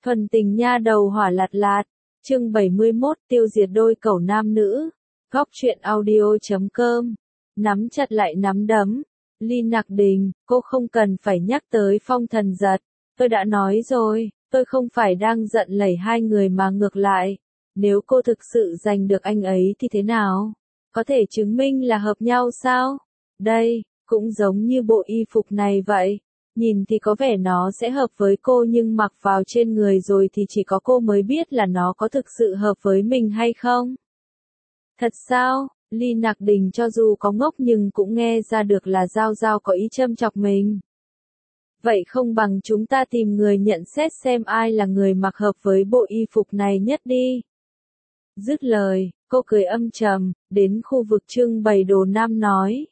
Thuần tình nha đầu hỏa lạt lạt, chương 71 tiêu diệt đôi cẩu nam nữ, góc truyện audio.com, nắm chặt lại nắm đấm, Ly Nặc Đình, cô không cần phải nhắc tới Phong Thần Giật, tôi đã nói rồi, tôi không phải đang giận lẩy hai người mà ngược lại, nếu cô thực sự giành được anh ấy thì thế nào? Có thể chứng minh là hợp nhau sao? Đây, cũng giống như bộ y phục này vậy. Nhìn thì có vẻ nó sẽ hợp với cô nhưng mặc vào trên người rồi thì chỉ có cô mới biết là nó có thực sự hợp với mình hay không. Thật sao? Ly Nặc Đình cho dù có ngốc nhưng cũng nghe ra được là Giao Giao có ý châm chọc mình. Vậy không bằng chúng ta tìm người nhận xét xem ai là người mặc hợp với bộ y phục này nhất đi. Dứt lời, cô cười âm trầm, đến khu vực trưng bày đồ nam nói.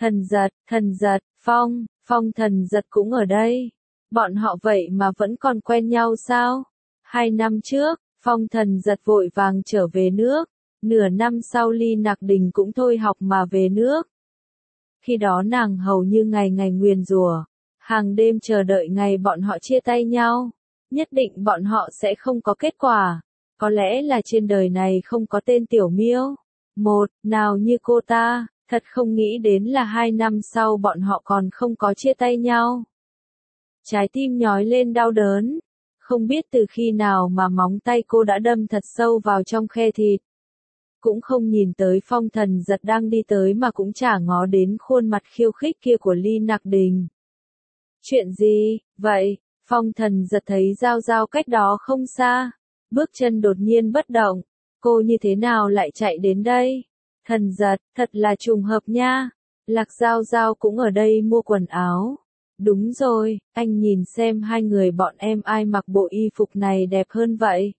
Thần giật, Phong Thần Giật cũng ở đây. Bọn họ vậy mà vẫn còn quen nhau sao? 2 năm trước, Phong Thần Giật vội vàng trở về nước. Nửa năm sau Ly Nặc Đình cũng thôi học mà về nước. Khi đó nàng hầu như ngày ngày nguyền rủa, hàng đêm chờ đợi ngày bọn họ chia tay nhau. Nhất định bọn họ sẽ không có kết quả. Có lẽ là trên đời này không có tên tiểu miêu. Một, nào như cô ta. Thật không nghĩ đến là 2 năm sau bọn họ còn không có chia tay nhau. Trái tim nhói lên đau đớn. Không biết từ khi nào mà móng tay cô đã đâm thật sâu vào trong khe thịt. Cũng không nhìn tới Phong Thần Giật đang đi tới mà cũng chả ngó đến khuôn mặt khiêu khích kia của Ly Nặc Đình. Chuyện gì, vậy? Phong Thần Giật thấy Giao Giao cách đó không xa. Bước chân đột nhiên bất động. Cô như thế nào lại chạy đến đây? Thần Giật, thật là trùng hợp nha. Lạc Giao Giao cũng ở đây mua quần áo. Đúng rồi, anh nhìn xem hai người bọn em ai mặc bộ y phục này đẹp hơn vậy.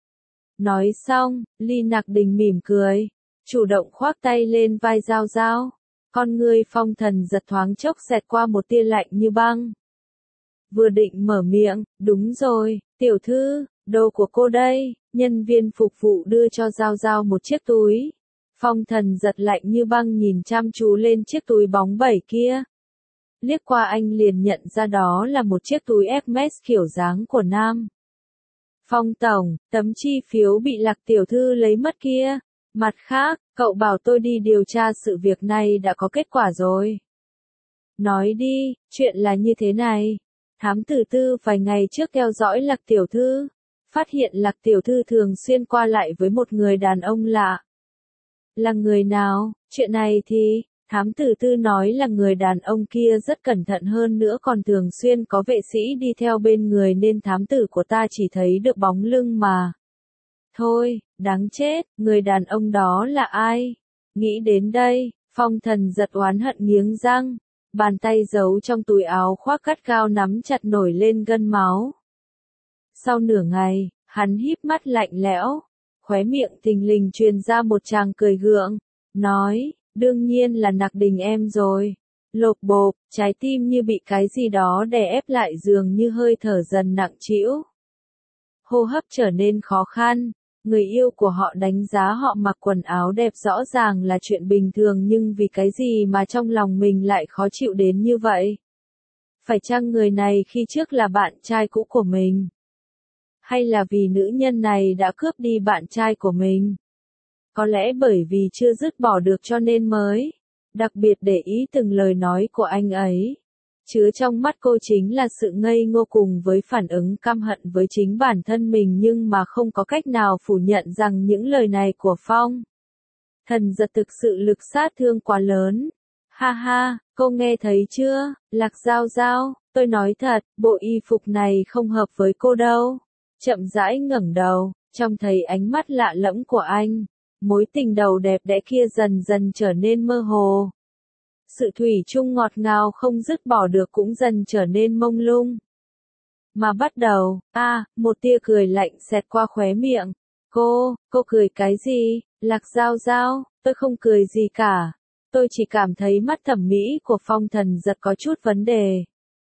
Nói xong, Ly Nặc Đình mỉm cười, chủ động khoác tay lên vai Giao Giao. Con ngươi Phong Thần Giật thoáng chốc xẹt qua một tia lạnh như băng. Vừa định mở miệng, đúng rồi, tiểu thư, đồ của cô đây, nhân viên phục vụ đưa cho Giao Giao một chiếc túi. Phong Thần Giật lạnh như băng nhìn chăm chú lên chiếc túi bóng bẩy kia. Liếc qua anh liền nhận ra đó là một chiếc túi Hermes kiểu dáng của nam. Phong tổng, tấm chi phiếu bị Lạc tiểu thư lấy mất kia. Mặt khác, cậu bảo tôi đi điều tra sự việc này đã có kết quả rồi. Nói đi, chuyện là như thế này. Thám tử Tư vài ngày trước theo dõi Lạc tiểu thư. Phát hiện Lạc tiểu thư thường xuyên qua lại với một người đàn ông lạ. Là người nào? Chuyện này thì, thám tử Tư nói là người đàn ông kia rất cẩn thận hơn nữa còn thường xuyên có vệ sĩ đi theo bên người nên thám tử của ta chỉ thấy được bóng lưng mà. Thôi, đáng chết, người đàn ông đó là ai? Nghĩ đến đây, Phong Thần Giật oán hận nghiến răng, bàn tay giấu trong túi áo khoác gắt gao nắm chặt nổi lên gân máu. Sau nửa ngày, hắn híp mắt lạnh lẽo. Khóe miệng thình lình truyền ra một tràng cười gượng, nói, đương nhiên là Nặc Đình em rồi. Lộp bộp, trái tim như bị cái gì đó đè ép lại dường như hơi thở dần nặng trĩu. Hô hấp trở nên khó khăn, người yêu của họ đánh giá họ mặc quần áo đẹp rõ ràng là chuyện bình thường nhưng vì cái gì mà trong lòng mình lại khó chịu đến như vậy? Phải chăng người này khi trước là bạn trai cũ của mình? Hay là vì nữ nhân này đã cướp đi bạn trai của mình? Có lẽ bởi vì chưa dứt bỏ được cho nên mới đặc biệt để ý từng lời nói của anh ấy. Chứa trong mắt cô chính là sự ngây ngô cùng với phản ứng căm hận với chính bản thân mình nhưng mà không có cách nào phủ nhận rằng những lời này của Phong Thần Giật thực sự lực sát thương quá lớn. Ha ha, cô nghe thấy chưa, Lạc Giao Giao, tôi nói thật, bộ y phục này không hợp với cô đâu. Chậm rãi ngẩng đầu, trông thấy ánh mắt lạ lẫm của anh. Mối tình đầu đẹp đẽ kia dần dần trở nên mơ hồ. Sự thủy chung ngọt ngào không dứt bỏ được cũng dần trở nên mông lung. Mà bắt đầu, một tia cười lạnh xẹt qua khóe miệng. Cô cười cái gì? Lạc Giao Giao, tôi không cười gì cả. Tôi chỉ cảm thấy mắt thẩm mỹ của Phong Thần Giật có chút vấn đề.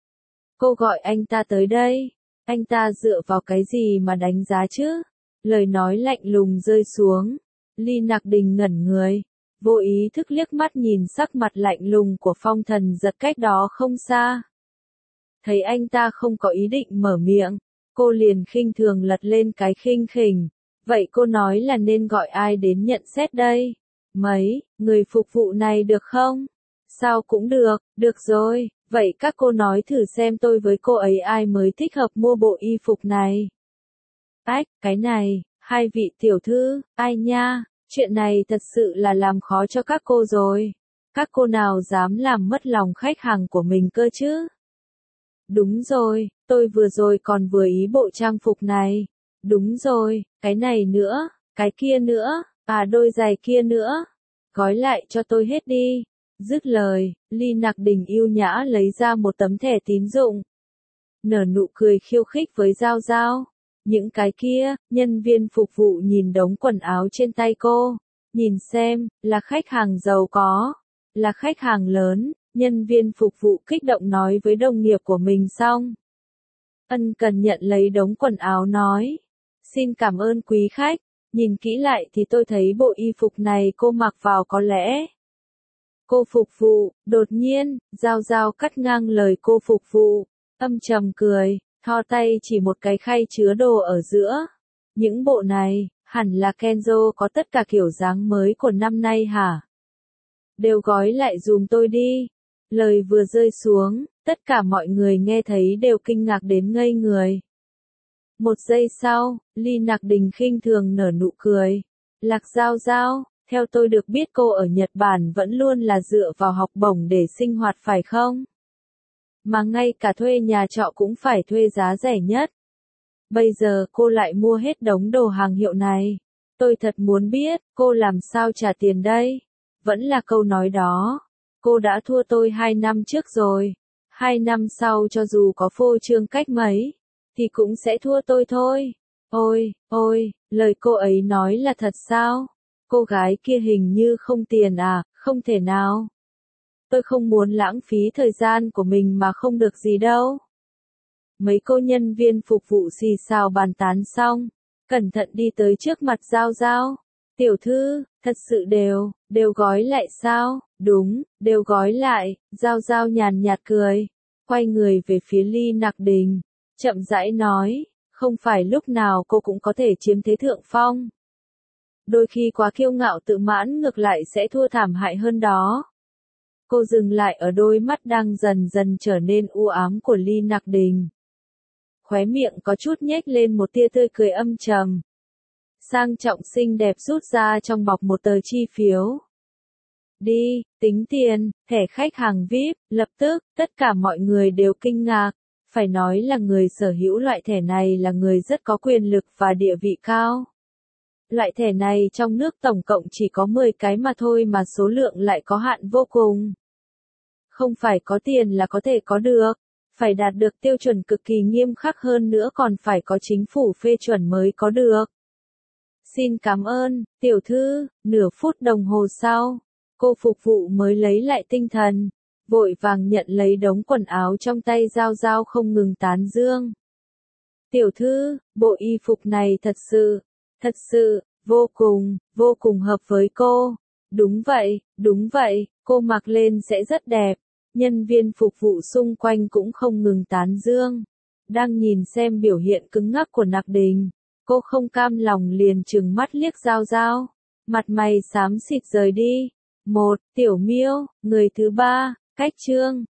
Cô gọi anh ta tới đây. Anh ta dựa vào cái gì mà đánh giá chứ? Lời nói lạnh lùng rơi xuống. Ly Nặc Đình ngẩn người. Vô ý thức liếc mắt nhìn sắc mặt lạnh lùng của Phong Thần Giật cách đó không xa. Thấy anh ta không có ý định mở miệng. Cô liền khinh thường lật lên cái khinh khỉnh. Vậy cô nói là nên gọi ai đến nhận xét đây? Mấy, người phục vụ này được không? Sao cũng được, được rồi, vậy các cô nói thử xem tôi với cô ấy ai mới thích hợp mua bộ y phục này. Ách, cái này, hai vị tiểu thư, ai nha, chuyện này thật sự là làm khó cho các cô rồi. Các cô nào dám làm mất lòng khách hàng của mình cơ chứ? Đúng rồi, tôi vừa rồi còn vừa ý bộ trang phục này. Đúng rồi, cái này nữa, cái kia nữa, đôi giày kia nữa. Gói lại cho tôi hết đi. Dứt lời, Ly Nặc Đình yêu nhã lấy ra một tấm thẻ tín dụng. Nở nụ cười khiêu khích với Giao Giao. Những cái kia, nhân viên phục vụ nhìn đống quần áo trên tay cô. Nhìn xem, là khách hàng giàu có, là khách hàng lớn. Nhân viên phục vụ kích động nói với đồng nghiệp của mình xong. Ân cần nhận lấy đống quần áo nói. Xin cảm ơn quý khách, nhìn kỹ lại thì tôi thấy bộ y phục này cô mặc vào có lẽ. Cô phục vụ, đột nhiên, Giao Giao cắt ngang lời cô phục vụ, âm trầm cười, thò tay chỉ một cái khay chứa đồ ở giữa. Những bộ này, hẳn là Kenzo có tất cả kiểu dáng mới của năm nay hả? Đều gói lại dùm tôi đi. Lời vừa rơi xuống, tất cả mọi người nghe thấy đều kinh ngạc đến ngây người. Một giây sau, Ly Nặc Đình khinh thường nở nụ cười. Lạc Giao Giao, theo tôi được biết cô ở Nhật Bản vẫn luôn là dựa vào học bổng để sinh hoạt phải không? Mà ngay cả thuê nhà trọ cũng phải thuê giá rẻ nhất. Bây giờ cô lại mua hết đống đồ hàng hiệu này. Tôi thật muốn biết, cô làm sao trả tiền đây? Vẫn là câu nói đó. Cô đã thua tôi 2 năm trước rồi. 2 năm sau cho dù có phô trương cách mấy, thì cũng sẽ thua tôi thôi. Ôi, ôi, lời cô ấy nói là thật sao? Cô gái kia hình như không tiền à, không thể nào. Tôi không muốn lãng phí thời gian của mình mà không được gì đâu. Mấy cô nhân viên phục vụ xì xào bàn tán xong, cẩn thận đi tới trước mặt Giao Giao. Tiểu thư, thật sự đều gói lại sao? Đúng, đều gói lại. Giao Giao nhàn nhạt cười, quay người về phía Ly Nặc Đình, chậm rãi nói, không phải lúc nào cô cũng có thể chiếm thế thượng phong. Đôi khi quá kiêu ngạo tự mãn ngược lại sẽ thua thảm hại hơn đó. Cô dừng lại ở đôi mắt đang dần dần trở nên u ám của Ly Nặc Đình. Khóe miệng có chút nhếch lên một tia tươi cười âm trầm. Sang trọng xinh đẹp rút ra trong bọc một tờ chi phiếu. Đi, tính tiền, thẻ khách hàng VIP, lập tức, tất cả mọi người đều kinh ngạc. Phải nói là người sở hữu loại thẻ này là người rất có quyền lực và địa vị cao. Loại thẻ này trong nước tổng cộng chỉ có 10 cái mà thôi mà số lượng lại có hạn vô cùng. Không phải có tiền là có thể có được, phải đạt được tiêu chuẩn cực kỳ nghiêm khắc hơn nữa còn phải có chính phủ phê chuẩn mới có được. Xin cảm ơn, tiểu thư, nửa phút đồng hồ sau, cô phục vụ mới lấy lại tinh thần, vội vàng nhận lấy đống quần áo trong tay Giao Giao không ngừng tán dương. Tiểu thư, bộ y phục này thật sự, vô cùng hợp với cô. Đúng vậy, cô mặc lên sẽ rất đẹp. Nhân viên phục vụ xung quanh cũng không ngừng tán dương. Đang nhìn xem biểu hiện cứng ngắc của Nặc Đình, cô không cam lòng liền trừng mắt liếc Giao Giao. Mặt mày xám xịt rời đi. Tiểu Miêu, người thứ ba, cách chương.